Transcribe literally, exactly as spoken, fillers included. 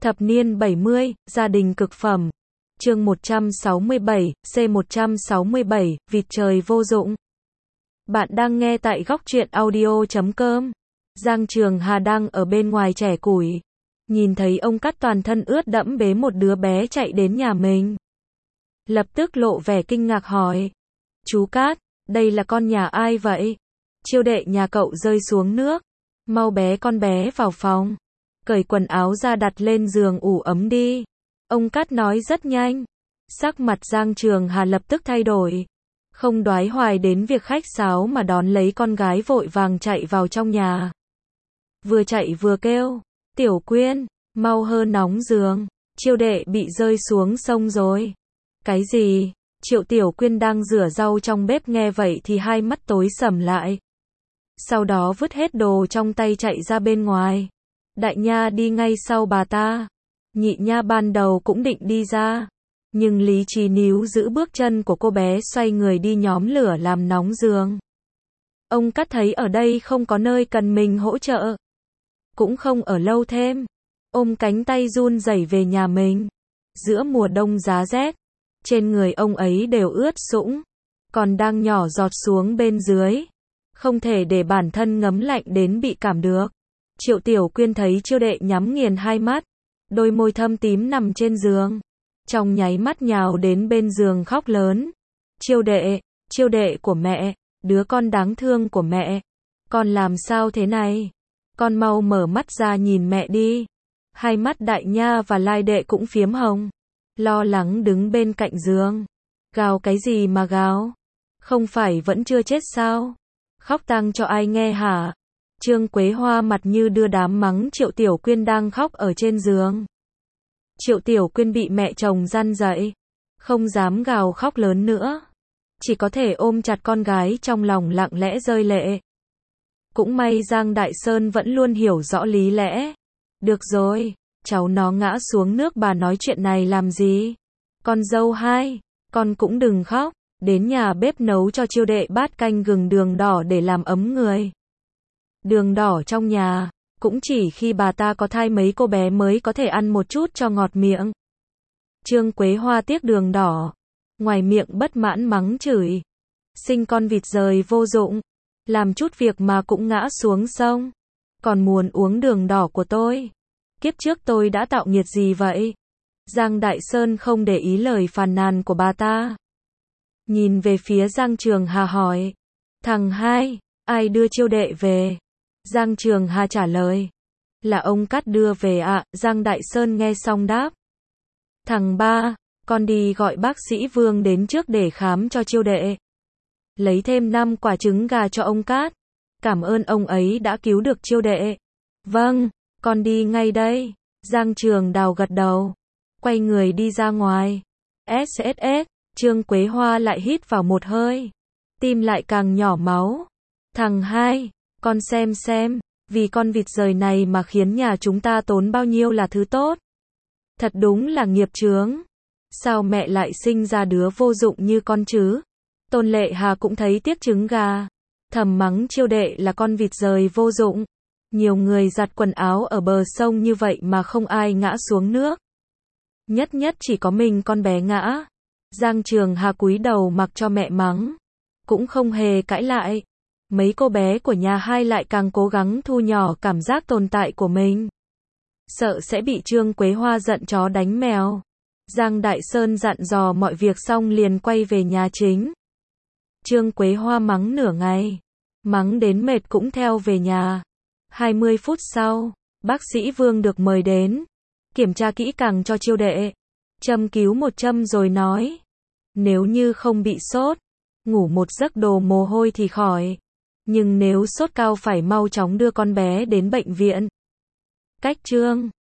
Thập niên bảy mươi, gia đình cực phẩm. Chương một trăm sáu mươi bảy, C một trăm sáu mươi bảy, vịt trời vô dụng. Bạn đang nghe tại góc truyện audio chấm com. Giang Trường Hà đang ở bên ngoài chẻ củi. Nhìn thấy ông Cát toàn thân ướt đẫm bế một đứa bé chạy đến nhà mình. Lập tức lộ vẻ kinh ngạc hỏi. Chú Cát, đây là con nhà ai vậy? Chiêu đệ nhà cậu rơi xuống nước. Mau bé con bé vào phòng. Cởi quần áo ra đặt lên giường ủ ấm đi. Ông Cát nói rất nhanh. Sắc mặt Giang Trường Hà lập tức thay đổi. Không đoái hoài đến việc khách sáo mà đón lấy con gái vội vàng chạy vào trong nhà. Vừa chạy vừa kêu. Tiểu Quyên, mau hơ nóng giường. Chiêu đệ bị rơi xuống sông rồi. Cái gì? Triệu Tiểu Quyên đang rửa rau trong bếp nghe vậy thì hai mắt tối sầm lại. Sau đó vứt hết đồ trong tay chạy ra bên ngoài. Đại nha đi ngay sau bà ta. Nhị nha ban đầu cũng định đi ra. Nhưng lý trí níu giữ bước chân của cô bé xoay người đi nhóm lửa làm nóng giường. Ông Cát thấy ở đây không có nơi cần mình hỗ trợ. Cũng không ở lâu thêm. Ôm cánh tay run rẩy về nhà mình. Giữa mùa đông giá rét. Trên người ông ấy đều ướt sũng. Còn đang nhỏ giọt xuống bên dưới. Không thể để bản thân ngấm lạnh đến bị cảm được. Triệu Tiểu Quyên thấy chiêu đệ nhắm nghiền hai mắt. Đôi môi thâm tím nằm trên giường. Trong nháy mắt nhào đến bên giường khóc lớn. Chiêu đệ, chiêu đệ của mẹ, đứa con đáng thương của mẹ. Con làm sao thế này? Con mau mở mắt ra nhìn mẹ đi. Hai mắt đại nha và lai đệ cũng phiếm hồng. Lo lắng đứng bên cạnh giường. Gào cái gì mà gào? Không phải vẫn chưa chết sao? Khóc tang cho ai nghe hả? Trương Quế Hoa mặt như đưa đám mắng Triệu Tiểu Quyên đang khóc ở trên giường. Triệu Tiểu Quyên bị mẹ chồng răn dạy. Không dám gào khóc lớn nữa. Chỉ có thể ôm chặt con gái trong lòng lặng lẽ rơi lệ. Cũng may Giang Đại Sơn vẫn luôn hiểu rõ lý lẽ. Được rồi, cháu nó ngã xuống nước bà nói chuyện này làm gì? Con dâu hai, con cũng đừng khóc. Đến nhà bếp nấu cho chiêu đệ bát canh gừng đường đỏ để làm ấm người. Đường đỏ trong nhà, cũng chỉ khi bà ta có thai mấy cô bé mới có thể ăn một chút cho ngọt miệng. Trương Quế Hoa tiếc đường đỏ. Ngoài miệng bất mãn mắng chửi. Sinh con vịt rời vô dụng. Làm chút việc mà cũng ngã xuống sông. Còn muốn uống đường đỏ của tôi. Kiếp trước tôi đã tạo nghiệt gì vậy? Giang Đại Sơn không để ý lời phàn nàn của bà ta. Nhìn về phía Giang Trường Hà hỏi. Thằng hai, ai đưa chiêu đệ về? Giang Trường Hà trả lời. Là ông Cát đưa về ạ. À? Giang Đại Sơn nghe xong đáp. Thằng ba, con đi gọi bác sĩ Vương đến trước để khám cho chiêu đệ. Lấy thêm năm quả trứng gà cho ông Cát. Cảm ơn ông ấy đã cứu được chiêu đệ. Vâng, con đi ngay đây. Giang Trường Đào gật đầu. Quay người đi ra ngoài. ét ét ét, Trương Quế Hoa lại hít vào một hơi. Tim lại càng nhỏ máu. Thằng hai, con xem xem, vì con vịt rời này mà khiến nhà chúng ta tốn bao nhiêu là thứ tốt. Thật đúng là nghiệp chướng. Sao mẹ lại sinh ra đứa vô dụng như con chứ? Tôn Lệ Hà cũng thấy tiếc trứng gà. Thầm mắng chiêu đệ là con vịt rời vô dụng. Nhiều người giặt quần áo ở bờ sông như vậy mà không ai ngã xuống nước. Nhất nhất chỉ có mình con bé ngã. Giang Trường Hà cúi đầu mặc cho mẹ mắng. Cũng không hề cãi lại. Mấy cô bé của nhà hai lại càng cố gắng thu nhỏ cảm giác tồn tại của mình. Sợ sẽ bị Trương Quế Hoa giận chó đánh mèo. Giang Đại Sơn dặn dò mọi việc xong liền quay về nhà chính. Trương Quế Hoa mắng nửa ngày. Mắng đến mệt cũng theo về nhà. hai mươi phút sau, bác sĩ Vương được mời đến. Kiểm tra kỹ càng cho chiêu đệ. Châm cứu một châm rồi nói. Nếu như không bị sốt, ngủ một giấc đổ mồ hôi thì khỏi. Nhưng nếu sốt cao phải mau chóng đưa con bé đến bệnh viện. Cách chương